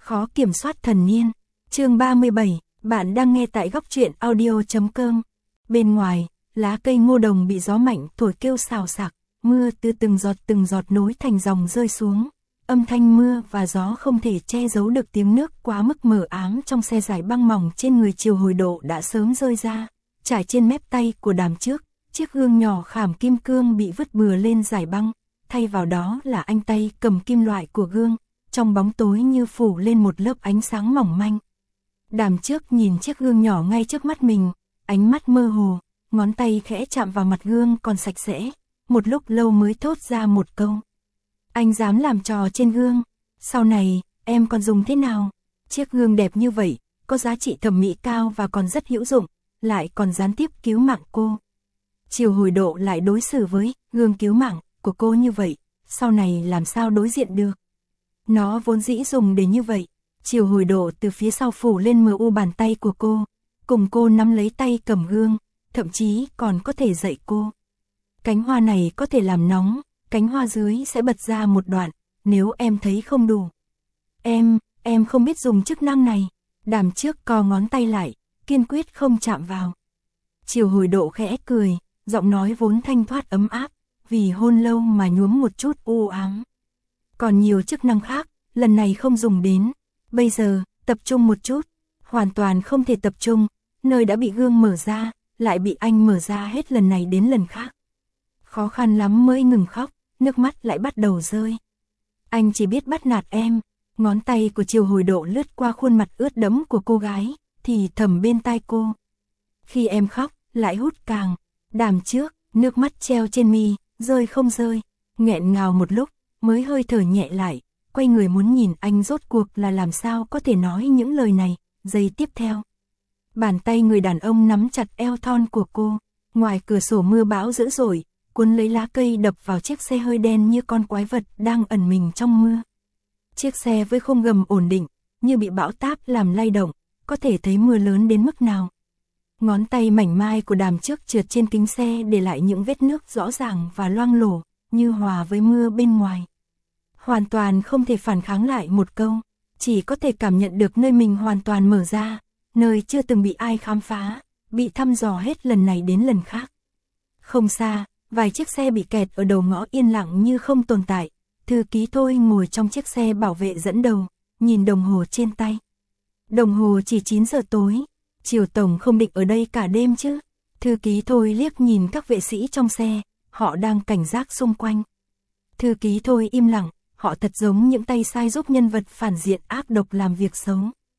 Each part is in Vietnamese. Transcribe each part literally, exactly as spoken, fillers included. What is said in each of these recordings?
Khó kiểm soát thần niên. Chương ba mươi bảy, bạn đang nghe tại góc truyện audio chấm com. Bên ngoài, lá cây ngô đồng bị gió mạnh thổi kêu xào xạc, mưa từ từng giọt từng giọt nối thành dòng rơi xuống. Âm thanh mưa và gió không thể che giấu được tiếng nước quá mức mờ ám trong xe giải băng mỏng trên người Triều Hồi Độ đã sớm rơi ra, trải trên mép tay của Đàm Trước, chiếc gương nhỏ khảm kim cương bị vứt bừa lên giải băng, thay vào đó là anh tay cầm kim loại của gương, trong bóng tối như phủ lên một lớp ánh sáng mỏng manh. Đàm Trước nhìn chiếc gương nhỏ ngay trước mắt mình, ánh mắt mơ hồ, ngón tay khẽ chạm vào mặt gương còn sạch sẽ, một lúc lâu mới thốt ra một câu. Anh dám làm trò trên gương, sau này, em còn dùng thế nào? Chiếc gương đẹp như vậy, có giá trị thẩm mỹ cao và còn rất hữu dụng, lại còn gián tiếp cứu mạng cô. Triều Hồi Độ lại đối xử với gương cứu mạng của cô như vậy, sau này làm sao đối diện được? Nó vốn dĩ dùng để như vậy. Triều Hồi Độ từ phía sau phủ lên mờ u bàn tay của cô, cùng cô nắm lấy tay cầm gương, thậm chí còn có thể dạy cô. Cánh hoa này có thể làm nóng, cánh hoa dưới sẽ bật ra một đoạn, nếu em thấy không đủ. Em, em không biết dùng chức năng này. Đàm Trước co ngón tay lại, kiên quyết không chạm vào. Triều Hồi Độ khẽ cười, giọng nói vốn thanh thoát ấm áp, vì hôn lâu mà nhuốm một chút u ám. Còn nhiều chức năng khác, lần này không dùng đến. Bây giờ, tập trung một chút. Hoàn toàn không thể tập trung, nơi đã bị gương mở ra, lại bị anh mở ra hết lần này đến lần khác. Khó khăn lắm mới ngừng khóc, nước mắt lại bắt đầu rơi. Anh chỉ biết bắt nạt em. Ngón tay của Triều Hồi Độ lướt qua khuôn mặt ướt đẫm của cô gái, thì thầm bên tai cô. Khi em khóc, lại hút càng. Đàm Trước, nước mắt treo trên mi, rơi không rơi, nghẹn ngào một lúc, mới hơi thở nhẹ lại, quay người muốn nhìn anh rốt cuộc là làm sao có thể nói những lời này. Giây tiếp theo, bàn tay người đàn ông nắm chặt eo thon của cô, ngoài cửa sổ mưa bão dữ dội, cuốn lấy lá cây đập vào chiếc xe hơi đen như con quái vật đang ẩn mình trong mưa. Chiếc xe với khung gầm ổn định, như bị bão táp làm lay động, có thể thấy mưa lớn đến mức nào. Ngón tay mảnh mai của Đàm Trước trượt trên kính xe để lại những vết nước rõ ràng và loang lổ, như hòa với mưa bên ngoài. Hoàn toàn không thể phản kháng lại một câu, chỉ có thể cảm nhận được nơi mình hoàn toàn mở ra, nơi chưa từng bị ai khám phá, bị thăm dò hết lần này đến lần khác. Không xa, vài chiếc xe bị kẹt ở đầu ngõ yên lặng như không tồn tại. Thư ký Thôi ngồi trong chiếc xe bảo vệ dẫn đầu, nhìn đồng hồ trên tay. Đồng hồ chỉ chín giờ tối, Triều Tổng không định ở đây cả đêm chứ? Thư ký Thôi liếc nhìn các vệ sĩ trong xe, họ đang cảnh giác xung quanh. Thư ký Thôi im lặng, họ thật giống những tay sai giúp nhân vật phản diện ác độc làm việc xấu.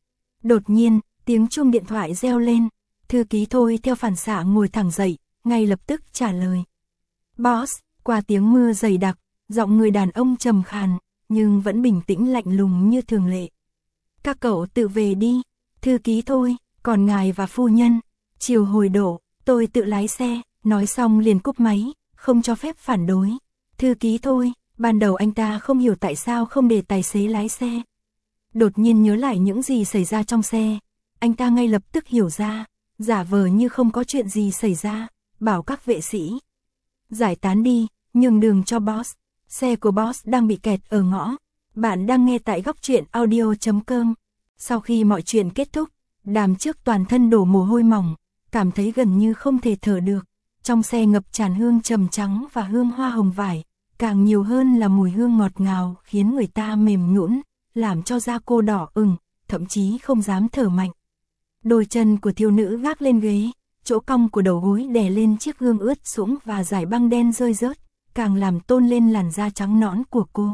Đột nhiên, tiếng chuông điện thoại reo lên, thư ký Thôi theo phản xạ ngồi thẳng dậy, ngay lập tức trả lời. Boss, qua tiếng mưa dày đặc, giọng người đàn ông trầm khàn, nhưng vẫn bình tĩnh lạnh lùng như thường lệ. Các cậu tự về đi. Thư ký Thôi, còn ngài và phu nhân. Triều Hồi Độ, tôi tự lái xe. Nói xong liền cúp máy, không cho phép phản đối. Thư ký Thôi, ban đầu anh ta không hiểu tại sao không để tài xế lái xe. Đột nhiên nhớ lại những gì xảy ra trong xe, anh ta ngay lập tức hiểu ra, giả vờ như không có chuyện gì xảy ra, bảo các vệ sĩ giải tán đi, nhường đường cho boss. Xe của boss đang bị kẹt ở ngõ. Bạn đang nghe tại góc truyện audio chấm com. Sau khi mọi chuyện kết thúc, Đàm Trước toàn thân đổ mồ hôi mỏng, cảm thấy gần như không thể thở được. Trong xe ngập tràn hương trầm trắng và hương hoa hồng vải, càng nhiều hơn là mùi hương ngọt ngào khiến người ta mềm nhũn, làm cho da cô đỏ ửng, thậm chí không dám thở mạnh. Đôi chân của thiếu nữ gác lên ghế, chỗ cong của đầu gối đè lên chiếc gương ướt sũng và dải băng đen rơi rớt, càng làm tôn lên làn da trắng nõn của cô.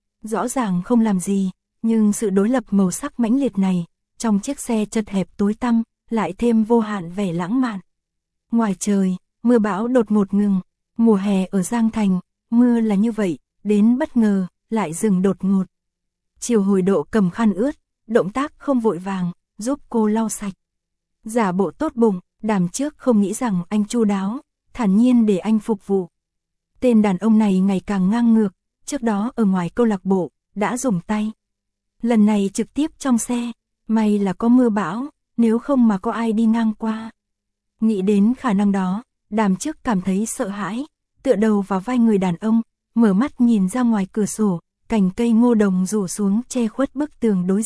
Rõ ràng không làm gì, nhưng sự đối lập màu sắc mãnh liệt này, trong chiếc xe chật hẹp tối tăm, lại thêm vô hạn vẻ lãng mạn. Ngoài trời, mưa bão đột ngột ngừng, mùa hè ở Giang Thành, mưa là như vậy, đến bất ngờ, lại dừng đột ngột. Triều Hồi Độ cầm khăn ướt, động tác không vội vàng, giúp cô lau sạch. Giả bộ tốt bụng, Đàm Trước không nghĩ rằng anh chu đáo, thản nhiên để anh phục vụ. Tên đàn ông này ngày càng ngang ngược, trước đó ở ngoài câu lạc bộ, đã dùng tay. Lần này trực tiếp trong xe, may là có mưa bão, nếu không mà có ai đi ngang qua. Nghĩ đến khả năng đó, Đàm Trước cảm thấy sợ hãi, tựa đầu vào vai người đàn ông, mở mắt nhìn ra ngoài cửa sổ, cành cây ngô đồng rủ xuống che khuất bức tường đối diện,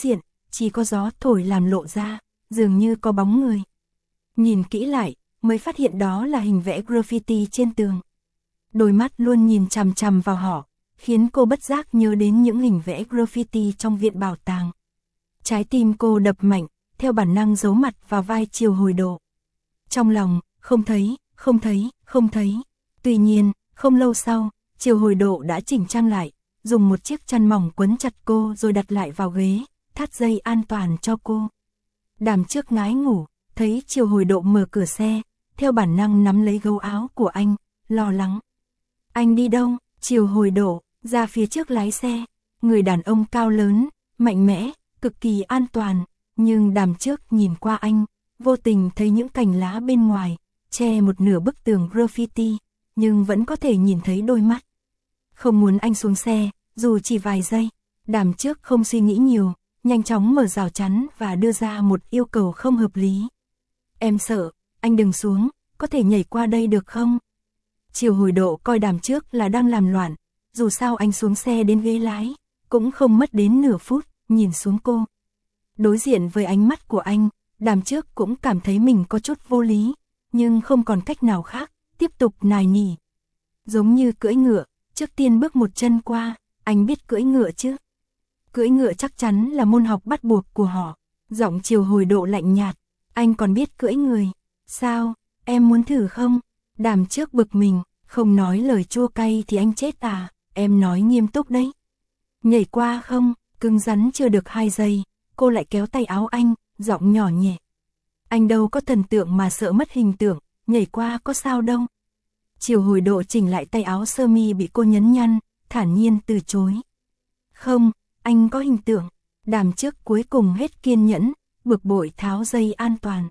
chỉ có gió thổi làm lộ ra, dường như có bóng người. Nhìn kỹ lại, mới phát hiện đó là hình vẽ graffiti trên tường. Đôi mắt luôn nhìn chằm chằm vào họ, khiến cô bất giác nhớ đến những hình vẽ graffiti trong viện bảo tàng. Trái tim cô đập mạnh, theo bản năng giấu mặt vào vai Triều Hồi Độ. Trong lòng, không thấy, không thấy, không thấy. Tuy nhiên, không lâu sau, Triều Hồi Độ đã chỉnh trang lại, dùng một chiếc chăn mỏng quấn chặt cô rồi đặt lại vào ghế, thắt dây an toàn cho cô. Đàm Trước ngái ngủ, thấy Triều Hồi Độ mở cửa xe, theo bản năng nắm lấy gấu áo của anh, lo lắng. Anh đi đâu? Triều Hồi Độ ra phía trước lái xe, người đàn ông cao lớn, mạnh mẽ, cực kỳ an toàn, nhưng Đàm Trước nhìn qua anh, vô tình thấy những cành lá bên ngoài, che một nửa bức tường graffiti, nhưng vẫn có thể nhìn thấy đôi mắt. Không muốn anh xuống xe, dù chỉ vài giây, Đàm Trước không suy nghĩ nhiều, nhanh chóng mở rào chắn và đưa ra một yêu cầu không hợp lý. Em sợ, anh đừng xuống, có thể nhảy qua đây được không? Triều Hồi Độ coi Đàm Trước là đang làm loạn, dù sao anh xuống xe đến ghế lái, cũng không mất đến nửa phút, nhìn xuống cô. Đối diện với ánh mắt của anh, Đàm Trước cũng cảm thấy mình có chút vô lý, nhưng không còn cách nào khác, tiếp tục nài nỉ. Giống như cưỡi ngựa, trước tiên bước một chân qua, anh biết cưỡi ngựa chứ? Cưỡi ngựa chắc chắn là môn học bắt buộc của họ. Giọng Triều Hồi Độ lạnh nhạt, anh còn biết cưỡi người. Sao, em muốn thử không? Đàm Trước bực mình, không nói lời chua cay thì anh chết à, em nói nghiêm túc đấy. Nhảy qua không? Cứng rắn chưa được hai giây, cô lại kéo tay áo anh, giọng nhỏ nhẹ. Anh đâu có thần tượng mà sợ mất hình tượng, nhảy qua có sao đâu. Triều Hồi Độ chỉnh lại tay áo sơ mi bị cô nhấn nhăn, thản nhiên từ chối. Không, anh có hình tượng. Đàm Trước cuối cùng hết kiên nhẫn, bực bội tháo dây an toàn.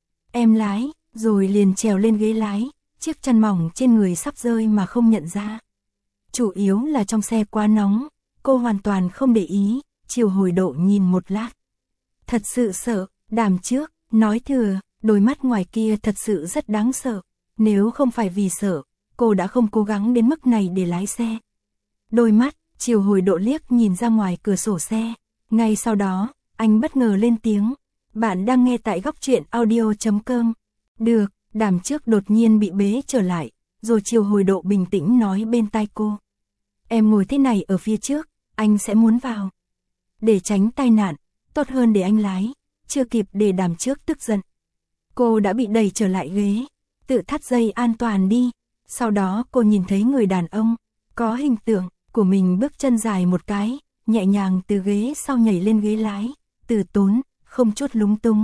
Em lái, rồi liền trèo lên ghế lái, chiếc chăn mỏng trên người sắp rơi mà không nhận ra. Chủ yếu là trong xe quá nóng, cô hoàn toàn không để ý, Triều Hồi Độ nhìn một lát. Thật sự sợ, Đàm Trước, nói thừa, đôi mắt ngoài kia thật sự rất đáng sợ. Nếu không phải vì sợ, cô đã không cố gắng đến mức này để lái xe. Đôi mắt, Triều Hồi Độ liếc nhìn ra ngoài cửa sổ xe. Ngay sau đó, anh bất ngờ lên tiếng. Bạn đang nghe tại góc truyện audio chấm com. Được, Đàm Trước đột nhiên bị bế trở lại, rồi Triều Hồi Độ bình tĩnh nói bên tai cô. Em ngồi thế này ở phía trước, anh sẽ muốn vào. Để tránh tai nạn, tốt hơn để anh lái, chưa kịp để Đàm Trước tức giận. Cô đã bị đẩy trở lại ghế, tự thắt dây an toàn đi. Sau đó cô nhìn thấy người đàn ông, có hình tượng của mình bước chân dài một cái, nhẹ nhàng từ ghế sau nhảy lên ghế lái, từ tốn, không chút lúng túng.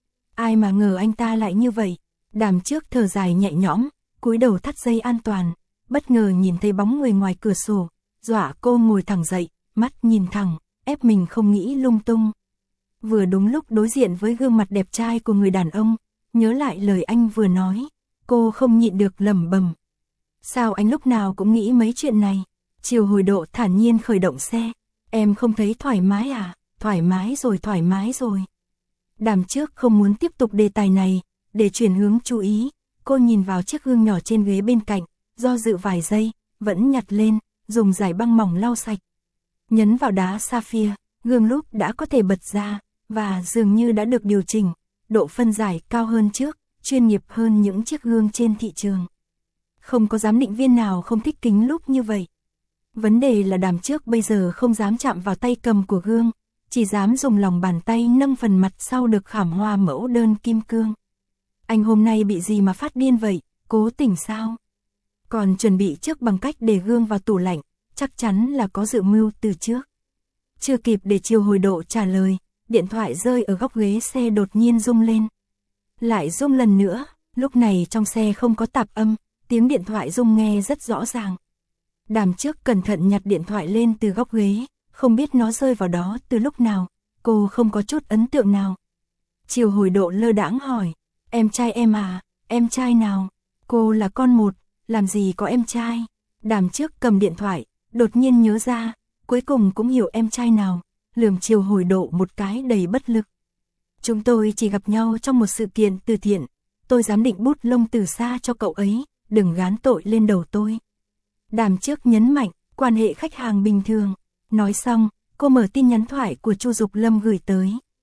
Ai mà ngờ anh ta lại như vậy. Đàm Trước thở dài nhẹ nhõm, cúi đầu thắt dây an toàn, bất ngờ nhìn thấy bóng người ngoài cửa sổ, dọa cô ngồi thẳng dậy, mắt nhìn thẳng, ép mình không nghĩ lung tung. Vừa đúng lúc đối diện với gương mặt đẹp trai của người đàn ông, nhớ lại lời anh vừa nói, cô không nhịn được lẩm bẩm. Sao anh lúc nào cũng nghĩ mấy chuyện này? Triều Hồi Độ thản nhiên khởi động xe. Em không thấy thoải mái à? Thoải mái rồi, thoải mái rồi. Đàm Trước không muốn tiếp tục đề tài này, để chuyển hướng chú ý, cô nhìn vào chiếc gương nhỏ trên ghế bên cạnh, do dự vài giây, vẫn nhặt lên, dùng giải băng mỏng lau sạch. Nhấn vào đá sapphire, gương lúc đã có thể bật ra, và dường như đã được điều chỉnh, độ phân giải cao hơn trước, chuyên nghiệp hơn những chiếc gương trên thị trường. Không có giám định viên nào không thích kính lúp như vậy. Vấn đề là Đàm Trước bây giờ không dám chạm vào tay cầm của gương, chỉ dám dùng lòng bàn tay nâng phần mặt sau được khảm hoa mẫu đơn kim cương. Anh hôm nay bị gì mà phát điên vậy, cố tình sao? Còn chuẩn bị trước bằng cách để gương vào tủ lạnh, chắc chắn là có dự mưu từ trước. Chưa kịp để Triều Hồi Độ trả lời, điện thoại rơi ở góc ghế xe đột nhiên rung lên. Lại rung lần nữa, lúc này trong xe không có tạp âm, tiếng điện thoại rung nghe rất rõ ràng. Đàm Trước cẩn thận nhặt điện thoại lên từ góc ghế, không biết nó rơi vào đó từ lúc nào, cô không có chút ấn tượng nào. Triều Hồi Độ lơ đãng hỏi, em trai em à, em trai nào? Cô là con một, làm gì có em trai? Đàm Trước cầm điện thoại, đột nhiên nhớ ra, cuối cùng cũng hiểu em trai nào, lườm Triều Hồi Độ một cái đầy bất lực. Chúng tôi chỉ gặp nhau trong một sự kiện từ thiện, tôi dám định bút lông từ xa cho cậu ấy, đừng gán tội lên đầu tôi. Đàm Trước nhấn mạnh, quan hệ khách hàng bình thường. Nói xong, cô mở tin nhắn thoại của Chu Dục Lâm gửi tới.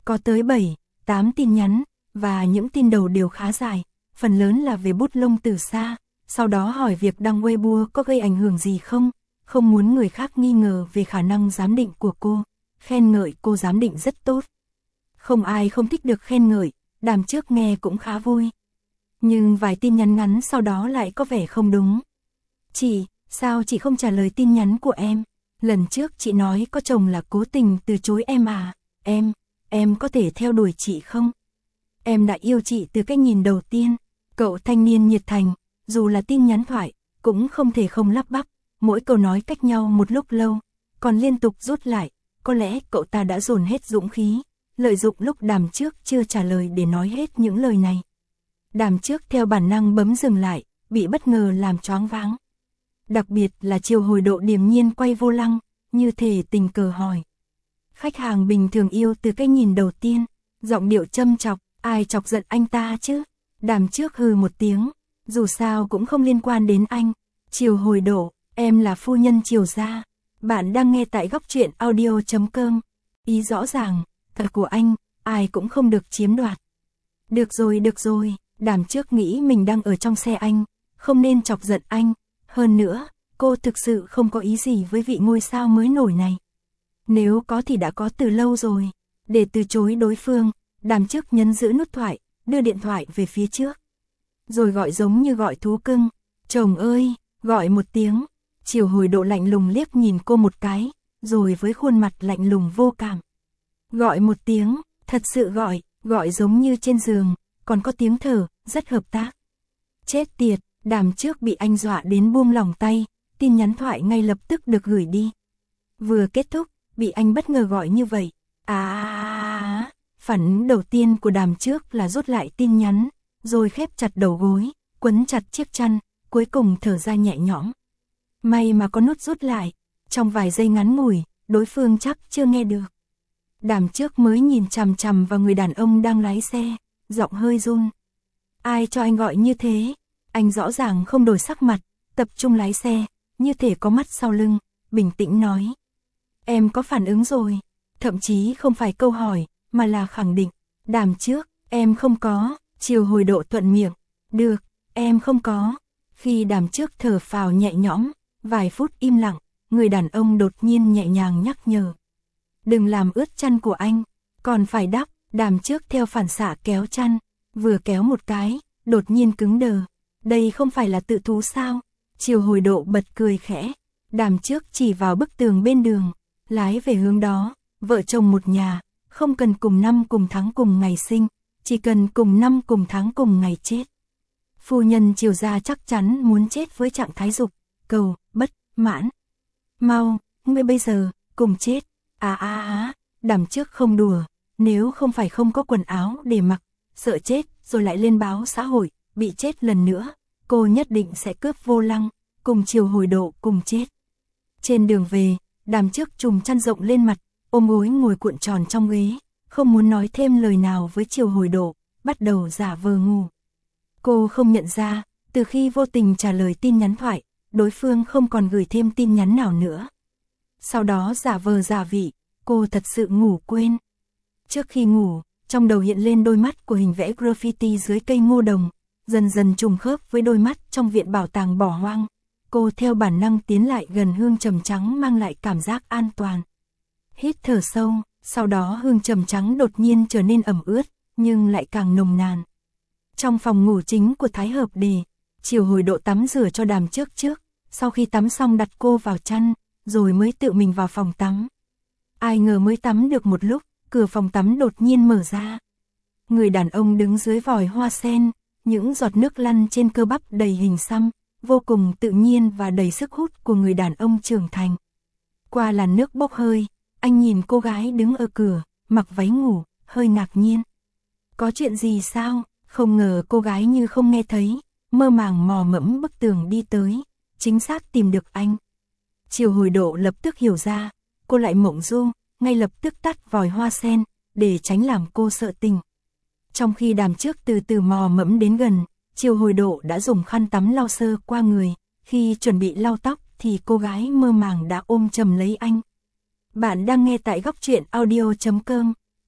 Có tới bảy, tám tin nhắn, và những tin đầu đều khá dài, phần lớn là về bút lông từ xa, sau đó hỏi việc đăng Weibo có gây ảnh hưởng gì không, không muốn người khác nghi ngờ về khả năng giám định của cô, khen ngợi cô giám định rất tốt. Không ai không thích được khen ngợi, Đàm Trước nghe cũng khá vui. Nhưng vài tin nhắn ngắn sau đó lại có vẻ không đúng. Chị, sao chị không trả lời tin nhắn của em? Lần trước chị nói có chồng là cố tình từ chối em à? Em, em có thể theo đuổi chị không? Em đã yêu chị từ cái nhìn đầu tiên. Cậu thanh niên nhiệt thành, dù là tin nhắn thoại, cũng không thể không lắp bắp, mỗi câu nói cách nhau một lúc lâu, còn liên tục rút lại, có lẽ cậu ta đã dồn hết dũng khí, lợi dụng lúc Đàm Trước chưa trả lời để nói hết những lời này. Đàm Trước theo bản năng bấm dừng lại, bị bất ngờ làm choáng váng. Đặc biệt là chiều hồi độ điềm nhiên quay vô lăng, như thể tình cờ hỏi. Khách hàng bình thường yêu từ cái nhìn đầu tiên, giọng điệu châm chọc, ai chọc giận anh ta chứ? Đàm Trước hừ một tiếng, dù sao cũng không liên quan đến anh. Chiều hồi độ, em là phu nhân Chiều gia. Bạn đang nghe tại góc truyện audio chấm com. Ý rõ ràng, thật của anh, ai cũng không được chiếm đoạt. Được rồi, được rồi, Đàm Trước nghĩ mình đang ở trong xe anh, không nên chọc giận anh. Hơn nữa, cô thực sự không có ý gì với vị ngôi sao mới nổi này. Nếu có thì đã có từ lâu rồi. Để từ chối đối phương, Đàm Trước nhấn giữ nút thoại, đưa điện thoại về phía trước. Rồi gọi giống như gọi thú cưng. Chồng ơi, gọi một tiếng. Chiều hồi độ lạnh lùng liếc nhìn cô một cái, rồi với khuôn mặt lạnh lùng vô cảm. Gọi một tiếng, thật sự gọi, gọi giống như trên giường, còn có tiếng thở, rất hợp tác. Chết tiệt, Đàm Trước bị anh dọa đến buông lỏng tay, tin nhắn thoại ngay lập tức được gửi đi. Vừa kết thúc, bị anh bất ngờ gọi như vậy. À, phản ứng đầu tiên của Đàm Trước là rút lại tin nhắn, rồi khép chặt đầu gối, quấn chặt chiếc chăn, cuối cùng thở ra nhẹ nhõm. May mà có nút rút lại, trong vài giây ngắn ngủi, đối phương chắc chưa nghe được. Đàm Trước mới nhìn chằm chằm vào người đàn ông đang lái xe, giọng hơi run. Ai cho anh gọi như thế? Anh rõ ràng không đổi sắc mặt, tập trung lái xe, như thể có mắt sau lưng, bình tĩnh nói. Em có phản ứng rồi, thậm chí không phải câu hỏi, mà là khẳng định. Đàm Trước, em không có, chiều hồi độ thuận miệng. Được, em không có. Khi Đàm Trước thở phào nhẹ nhõm, vài phút im lặng, người đàn ông đột nhiên nhẹ nhàng nhắc nhở. Đừng làm ướt chăn của anh, còn phải đắp. Đàm Trước theo phản xạ kéo chăn, vừa kéo một cái, đột nhiên cứng đờ. Đây không phải là tự thú sao? Chiều hồi độ bật cười khẽ. Đàm Trước chỉ vào bức tường bên đường, lái về hướng đó. Vợ chồng một nhà, không cần cùng năm cùng tháng cùng ngày sinh, chỉ cần cùng năm cùng tháng cùng ngày chết. Phu nhân Chiều gia chắc chắn muốn chết với trạng thái dục, cầu, bất, mãn. Mau, ngươi bây giờ, cùng chết. À à à, Đàm Trước không đùa, nếu không phải không có quần áo để mặc, sợ chết rồi lại lên báo xã hội, bị chết lần nữa, cô nhất định sẽ cướp vô lăng, cùng chiều hồi độ cùng chết. Trên đường về, Đàm Trước trùm chăn rộng lên mặt, ôm gối ngồi cuộn tròn trong ghế, không muốn nói thêm lời nào với chiều hồi độ, bắt đầu giả vờ ngủ. Cô không nhận ra, từ khi vô tình trả lời tin nhắn thoại, đối phương không còn gửi thêm tin nhắn nào nữa. Sau đó giả vờ giả vị, cô thật sự ngủ quên. Trước khi ngủ, trong đầu hiện lên đôi mắt của hình vẽ graffiti dưới cây ngô đồng, dần dần trùng khớp với đôi mắt trong viện bảo tàng bỏ hoang. Cô theo bản năng tiến lại gần hương trầm trắng mang lại cảm giác an toàn. Hít thở sâu, sau đó hương trầm trắng đột nhiên trở nên ẩm ướt, nhưng lại càng nồng nàn. Trong phòng ngủ chính của Thái Hợp Đề, chiều hồi độ tắm rửa cho Đàm Trước trước, sau khi tắm xong đặt cô vào chăn, rồi mới tự mình vào phòng tắm. Ai ngờ mới tắm được một lúc, cửa phòng tắm đột nhiên mở ra. Người đàn ông đứng dưới vòi hoa sen, những giọt nước lăn trên cơ bắp đầy hình xăm, vô cùng tự nhiên và đầy sức hút của người đàn ông trưởng thành. Qua làn nước bốc hơi, anh nhìn cô gái đứng ở cửa, mặc váy ngủ, hơi ngạc nhiên. Có chuyện gì sao? Không ngờ cô gái như không nghe thấy, mơ màng mò mẫm bức tường đi tới, chính xác tìm được anh. Chiều hồi độ lập tức hiểu ra, cô lại mộng du, ngay lập tức tắt vòi hoa sen, để tránh làm cô sợ tình. Trong khi Đàm Trước từ từ mò mẫm đến gần, chiều hồi độ đã dùng khăn tắm lau sơ qua người, khi chuẩn bị lau tóc thì cô gái mơ màng đã ôm chầm lấy anh. Bạn đang nghe tại góc truyện audio chấm com.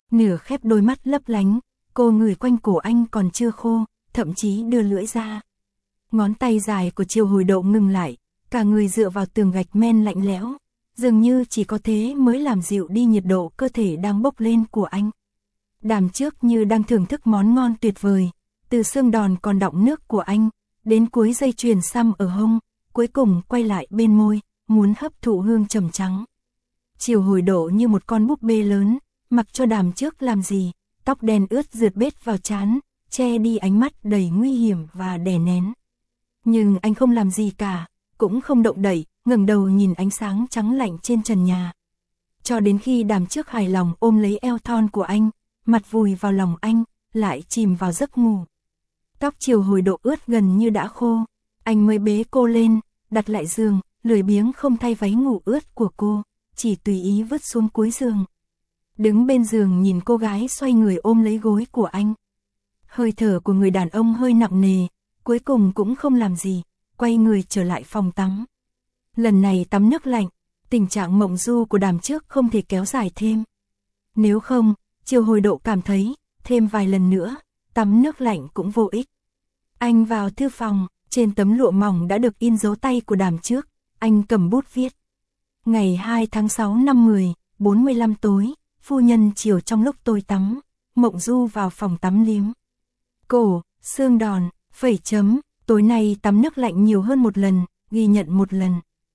Nửa khép đôi mắt lấp lánh, cô ngửi quanh cổ anh còn chưa khô, thậm chí đưa lưỡi ra. Ngón tay dài của Triều Hồi Độ ngừng lại, cả người dựa vào tường gạch men lạnh lẽo, dường như chỉ có thế mới làm dịu đi nhiệt độ cơ thể đang bốc lên của anh. Đàm trước như đang thưởng thức món ngon tuyệt vời, từ xương đòn còn đọng nước của anh, đến cuối dây chuyền xăm ở hông, cuối cùng quay lại bên môi, muốn hấp thụ hương trầm trắng. Triều Hồi Độ như một con búp bê lớn, mặc cho Đàm trước làm gì, tóc đen ướt rượt bết vào trán, che đi ánh mắt đầy nguy hiểm và đè nén. Nhưng anh không làm gì cả, cũng không động đậy, ngẩng đầu nhìn ánh sáng trắng lạnh trên trần nhà. Cho đến khi Đàm trước hài lòng ôm lấy eo thon của anh, mặt vùi vào lòng anh, lại chìm vào giấc ngủ. Tóc Triều Hồi Độ ướt gần như đã khô, anh mới bế cô lên, đặt lại giường, lười biếng không thay váy ngủ ướt của cô, chỉ tùy ý vứt xuống cuối giường. Đứng bên giường nhìn cô gái xoay người ôm lấy gối của anh. Hơi thở của người đàn ông hơi nặng nề, cuối cùng cũng không làm gì, quay người trở lại phòng tắm. Lần này tắm nước lạnh, tình trạng mộng du của Đàm trước không thể kéo dài thêm. Nếu không, Triều Hồi Độ cảm thấy, thêm vài lần nữa, tắm nước lạnh cũng vô ích. Anh vào thư phòng, trên tấm lụa mỏng đã được in dấu tay của Đàm trước, anh cầm bút viết. Ngày hai tháng sáu năm mười, bốn mươi lăm tối, phu nhân chiều trong lúc tôi tắm, mộng du vào phòng tắm liếm. Cổ, xương đòn, phẩy chấm, tối nay tắm nước lạnh nhiều hơn một lần, ghi nhận một lần.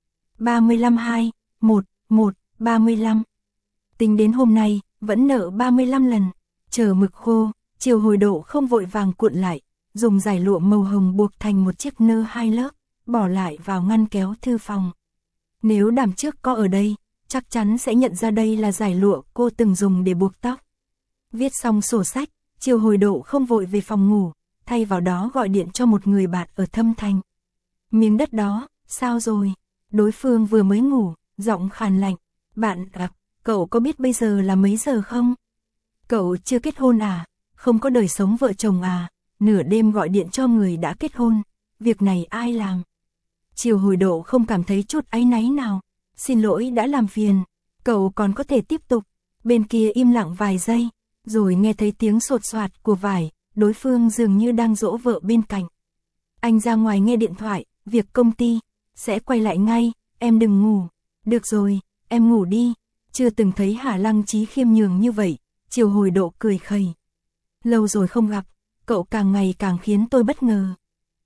ba mươi lăm hai, một, một, ba mươi lăm. Tính đến hôm nay, vẫn nợ ba mươi lăm lần, chờ mực khô, Triều Hồi Độ không vội vàng cuộn lại, dùng dải lụa màu hồng buộc thành một chiếc nơ hai lớp, bỏ lại vào ngăn kéo thư phòng. Nếu Đàm trước có ở đây, chắc chắn sẽ nhận ra đây là dải lụa cô từng dùng để buộc tóc. Viết xong sổ sách, Triều Hồi Độ không vội về phòng ngủ, thay vào đó gọi điện cho một người bạn ở Thâm Thành. Miếng đất đó, sao rồi? Đối phương vừa mới ngủ, giọng khàn lạnh. Bạn à, cậu có biết bây giờ là mấy giờ không? Cậu chưa kết hôn à? Không có đời sống vợ chồng à? Nửa đêm gọi điện cho người đã kết hôn, việc này ai làm? Triều Hồi Độ không cảm thấy chút áy náy nào. Xin lỗi đã làm phiền, cậu còn có thể tiếp tục. Bên kia im lặng vài giây, rồi nghe thấy tiếng sột soạt của vải, đối phương dường như đang dỗ vợ bên cạnh. Anh ra ngoài nghe điện thoại, việc công ty, sẽ quay lại ngay, em đừng ngủ. Được rồi, em ngủ đi. Chưa từng thấy Hà Lăng Chí khiêm nhường như vậy, Triều Hồi Độ cười khẩy. Lâu rồi không gặp, cậu càng ngày càng khiến tôi bất ngờ.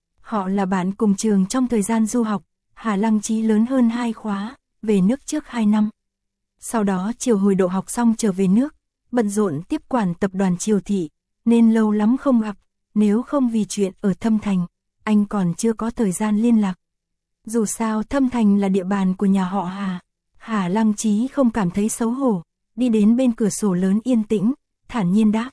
Họ là bạn cùng trường trong thời gian du học, Hà Lăng Chí lớn hơn hai khóa, về nước trước hai năm. Sau đó Triều Hồi Độ học xong trở về nước, bận rộn tiếp quản tập đoàn Triều Thị, nên lâu lắm không gặp, nếu không vì chuyện ở Thâm Thành, anh còn chưa có thời gian liên lạc. Dù sao Thâm Thành là địa bàn của nhà họ Hà, Hà Lăng Chí không cảm thấy xấu hổ, đi đến bên cửa sổ lớn yên tĩnh, thản nhiên đáp.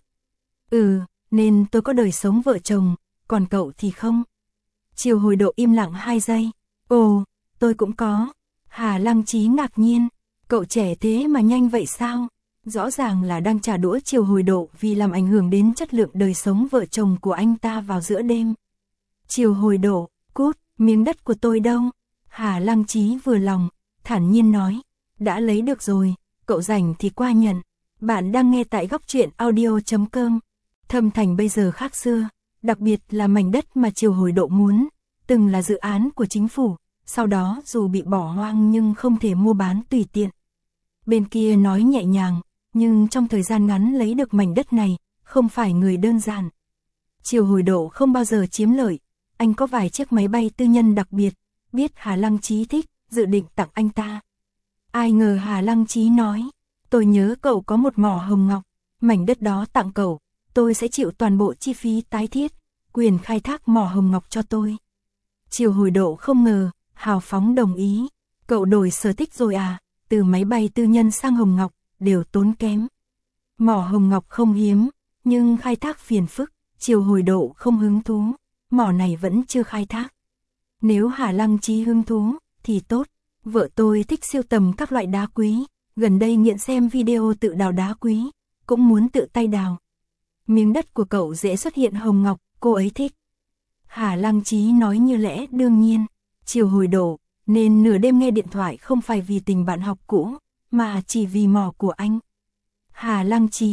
Ừ, nên tôi có đời sống vợ chồng, còn cậu thì không. Triều Hồi Độ im lặng hai giây. Ồ, tôi cũng có. Hà Lăng Chí ngạc nhiên. Cậu trẻ thế mà nhanh vậy sao? Rõ ràng là đang trả đũa Triều Hồi Độ vì làm ảnh hưởng đến chất lượng đời sống vợ chồng của anh ta vào giữa đêm. Triều Hồi Độ, cút, miếng đất của tôi đâu? Hà Lăng Chí vừa lòng, thản nhiên nói. Đã lấy được rồi, cậu rảnh thì qua nhận. Bạn đang nghe tại góc truyện audio chấm com. Thâm Thành bây giờ khác xưa, đặc biệt là mảnh đất mà Triều Hồi Độ muốn, từng là dự án của chính phủ, sau đó dù bị bỏ hoang nhưng không thể mua bán tùy tiện. Bên kia nói nhẹ nhàng, nhưng trong thời gian ngắn lấy được mảnh đất này, không phải người đơn giản. Triều Hồi Độ không bao giờ chiếm lợi, anh có vài chiếc máy bay tư nhân đặc biệt, biết Hà Lăng Chí thích, dự định tặng anh ta. Ai ngờ Hà Lăng Chí nói, tôi nhớ cậu có một mỏ hồng ngọc, mảnh đất đó tặng cậu, tôi sẽ chịu toàn bộ chi phí tái thiết, quyền khai thác mỏ hồng ngọc cho tôi. Triều Hồi Độ không ngờ, hào phóng đồng ý, cậu đổi sở thích rồi à, từ máy bay tư nhân sang hồng ngọc, đều tốn kém. Mỏ hồng ngọc không hiếm, nhưng khai thác phiền phức, Triều Hồi Độ không hứng thú, mỏ này vẫn chưa khai thác. Nếu Hà Lăng Chí hứng thú, thì tốt, vợ tôi thích siêu tầm các loại đá quý, gần đây nghiện xem video tự đào đá quý, cũng muốn tự tay đào. Miếng đất của cậu dễ xuất hiện hồng ngọc, cô ấy thích. Hà Lăng Chí nói như lẽ đương nhiên, Triều Hồi Độ, nên nửa đêm nghe điện thoại không phải vì tình bạn học cũ, mà chỉ vì mỏ của anh. Hà Lăng Chí,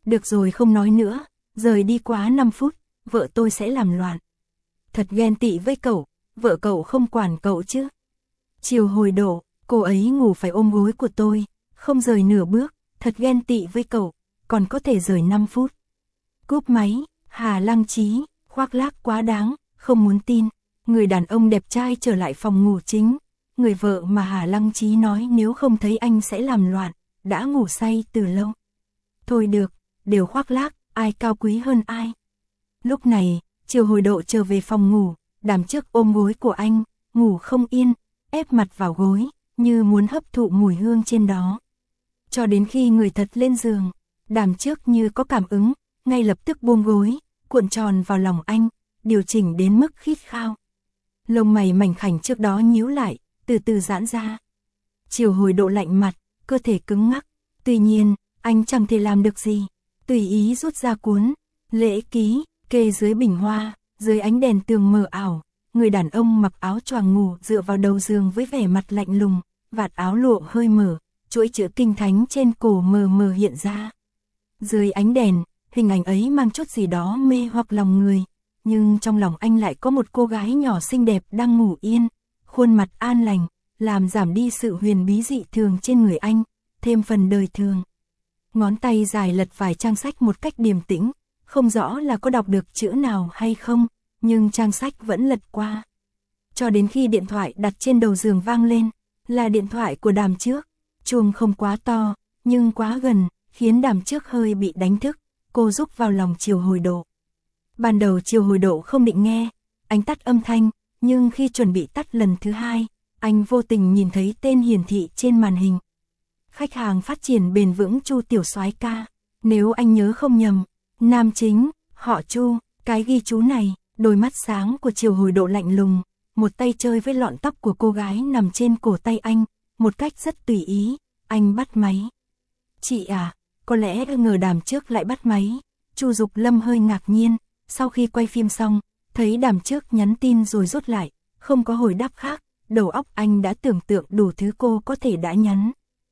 Được rồi không nói nữa, rời đi quá năm phút, vợ tôi sẽ làm loạn. Thật ghen tị với cậu, vợ cậu không quản cậu chứ. Chiều hồi độ, cô ấy ngủ phải ôm gối của tôi, không rời nửa bước, thật ghen tị với cậu, còn có thể rời năm phút. Cúp máy, Hà Lăng Chí, khoác lác quá đáng, không muốn tin. Người đàn ông đẹp trai trở lại phòng ngủ chính, người vợ mà Hà Lăng Chí nói nếu không thấy anh sẽ làm loạn, đã ngủ say từ lâu. Thôi được, đều khoác lác, ai cao quý hơn ai. Lúc này, Chiều hồi độ trở về phòng ngủ, Đàm Trước ôm gối của anh, ngủ không yên, ép mặt vào gối, như muốn hấp thụ mùi hương trên đó. Cho đến khi người thật lên giường, Đàm Trước như có cảm ứng, ngay lập tức buông gối, cuộn tròn vào lòng anh, điều chỉnh đến mức khít khao. Lông mày mảnh khảnh trước đó nhíu lại, từ từ giãn ra. Chiều hồi độ lạnh mặt, cơ thể cứng ngắc. Tuy nhiên, anh chẳng thể làm được gì. Tùy ý rút ra cuốn lễ ký, kê dưới bình hoa, dưới ánh đèn tường mờ ảo. Người đàn ông mặc áo choàng ngủ dựa vào đầu giường với vẻ mặt lạnh lùng, vạt áo lụa hơi mở, chuỗi chữ kinh thánh trên cổ mờ mờ hiện ra. Dưới ánh đèn, hình ảnh ấy mang chút gì đó mê hoặc lòng người. Nhưng trong lòng anh lại có một cô gái nhỏ xinh đẹp đang ngủ yên, khuôn mặt an lành, làm giảm đi sự huyền bí dị thường trên người anh, thêm phần đời thường. Ngón tay dài lật vài trang sách một cách điềm tĩnh, không rõ là có đọc được chữ nào hay không, nhưng trang sách vẫn lật qua. Cho đến khi điện thoại đặt trên đầu giường vang lên, là điện thoại của Đàm Trước, chuông không quá to, nhưng quá gần, khiến Đàm Trước hơi bị đánh thức, cô rúc vào lòng Chiều hồi độ. Ban đầu Chiều hồi độ không định nghe, anh tắt âm thanh, nhưng khi chuẩn bị tắt lần thứ hai, anh vô tình nhìn thấy tên hiển thị trên màn hình. Khách hàng phát triển bền vững Chu Tiểu Soái ca, nếu anh nhớ không nhầm, nam chính, họ Chu, cái ghi chú này, đôi mắt sáng của Chiều hồi độ lạnh lùng, một tay chơi với lọn tóc của cô gái nằm trên cổ tay anh, một cách rất tùy ý, anh bắt máy. Chị à, có lẽ ngờ Đàm Trước lại bắt máy, Chu Dục Lâm hơi ngạc nhiên, sau khi quay phim xong, thấy Đàm Trước nhắn tin rồi rút lại, không có hồi đáp khác, đầu óc anh đã tưởng tượng đủ thứ cô có thể đã nhắn.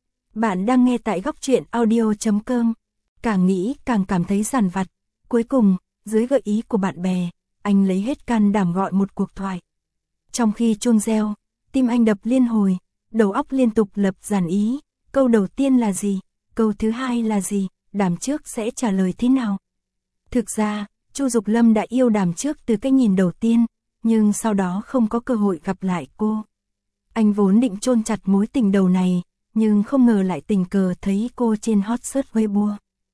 Bạn đang nghe tại góc truyện audio chấm com, càng nghĩ càng cảm thấy dằn vặt, cuối cùng, dưới gợi ý của bạn bè, anh lấy hết can đảm gọi một cuộc thoại. Trong khi chuông reo, tim anh đập liên hồi, đầu óc liên tục lập dàn ý, câu đầu tiên là gì, câu thứ hai là gì, Đàm Trước sẽ trả lời thế nào. Thực ra, Chu Dục Lâm đã yêu Đàm Trước từ cái nhìn đầu tiên, nhưng sau đó không có cơ hội gặp lại cô. Anh vốn định chôn chặt mối tình đầu này, nhưng không ngờ lại tình cờ thấy cô trên hot search Weibo.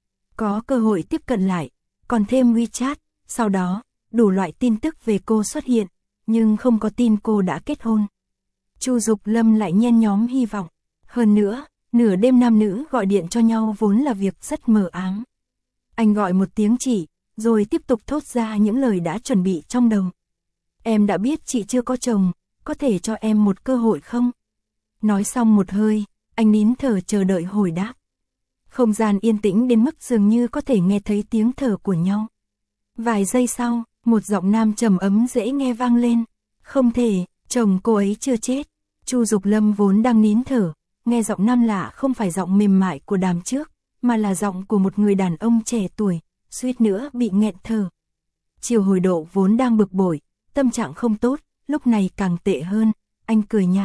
Có cơ hội tiếp cận lại, còn thêm WeChat, sau đó, đủ loại tin tức về cô xuất hiện, nhưng không có tin cô đã kết hôn. Chu Dục Lâm lại nhen nhóm hy vọng. Hơn nữa, nửa đêm nam nữ gọi điện cho nhau vốn là việc rất mờ ám. Anh gọi một tiếng chỉ, rồi tiếp tục thốt ra những lời đã chuẩn bị trong đầu. Em đã biết chị chưa có chồng, có thể cho em một cơ hội không? Nói xong một hơi, anh nín thở chờ đợi hồi đáp. Không gian yên tĩnh đến mức dường như có thể nghe thấy tiếng thở của nhau. Vài giây sau, một giọng nam trầm ấm dễ nghe vang lên. Không thể, chồng cô ấy chưa chết. Chu Dục Lâm vốn đang nín thở, nghe giọng nam lạ không phải giọng mềm mại của Đàm Trước, mà là giọng của một người đàn ông trẻ tuổi, suýt nữa bị nghẹn thở. Chiều hồi độ vốn đang bực bội, tâm trạng không tốt, lúc này càng tệ hơn, anh cười nhạt.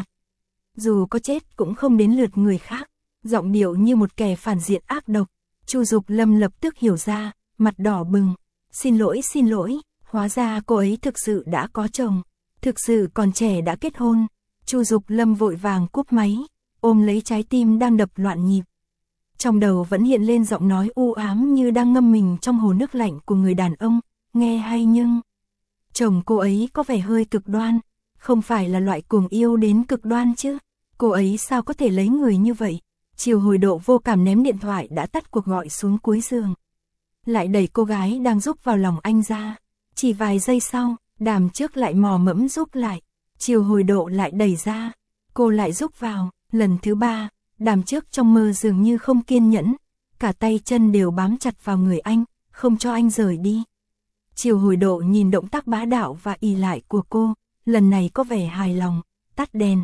Dù có chết cũng không đến lượt người khác, giọng điệu như một kẻ phản diện ác độc. Chu Dục Lâm lập tức hiểu ra, mặt đỏ bừng. Xin lỗi xin lỗi, hóa ra cô ấy thực sự đã có chồng, thực sự còn trẻ đã kết hôn. Chu Dục Lâm vội vàng cúp máy, ôm lấy trái tim đang đập loạn nhịp. Trong đầu vẫn hiện lên giọng nói u ám như đang ngâm mình trong hồ nước lạnh của người đàn ông, nghe hay nhưng... Chồng cô ấy có vẻ hơi cực đoan, không phải là loại cuồng yêu đến cực đoan chứ, cô ấy sao có thể lấy người như vậy. Chiều hồi độ vô cảm ném điện thoại đã tắt cuộc gọi xuống cuối giường. Lại đẩy cô gái đang rúc vào lòng anh ra. Chỉ vài giây sau, Đàm Trước lại mò mẫm rúc lại. Chiều hồi độ lại đẩy ra. Cô lại rúc vào. Lần thứ ba, Đàm Trước trong mơ dường như không kiên nhẫn. Cả tay chân đều bám chặt vào người anh, không cho anh rời đi. Chiều hồi độ nhìn động tác bá đạo và ỷ lại của cô, lần này có vẻ hài lòng, tắt đèn.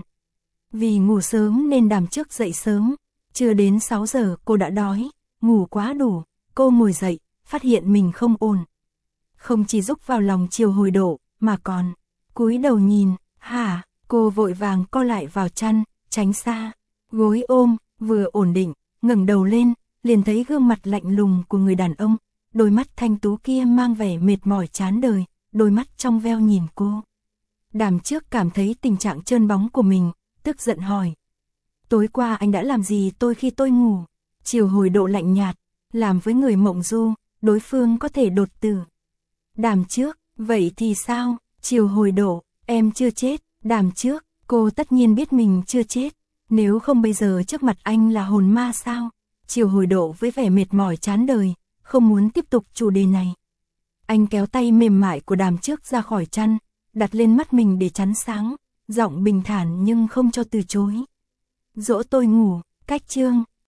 Vì ngủ sớm nên Đàm Trước dậy sớm. Chưa đến sáu giờ cô đã đói, ngủ quá đủ, cô ngồi dậy, phát hiện mình không ổn. Không chỉ rúc vào lòng Chiều Hồi Độ, mà còn cúi đầu nhìn, hả, cô vội vàng co lại vào chăn, tránh xa, gối ôm, vừa ổn định, ngẩng đầu lên, liền thấy gương mặt lạnh lùng của người đàn ông, đôi mắt thanh tú kia mang vẻ mệt mỏi chán đời, đôi mắt trong veo nhìn cô. Đàm Trước cảm thấy tình trạng trơn bóng của mình, tức giận hỏi. Tối qua anh đã làm gì tôi khi tôi ngủ? Chiều Hồi Độ lạnh nhạt, làm với người mộng du, đối phương có thể đột tử. Đàm Trước, vậy thì sao? Chiều Hồi Độ, em chưa chết. Đàm Trước, cô tất nhiên biết mình chưa chết, nếu không bây giờ trước mặt anh là hồn ma sao? Chiều Hồi Độ với vẻ mệt mỏi chán đời, không muốn tiếp tục chủ đề này. Anh kéo tay mềm mại của Đàm Trước ra khỏi chăn, đặt lên mắt mình để chắn sáng, giọng bình thản nhưng không cho từ chối. Dỗ tôi ngủ, cách chương.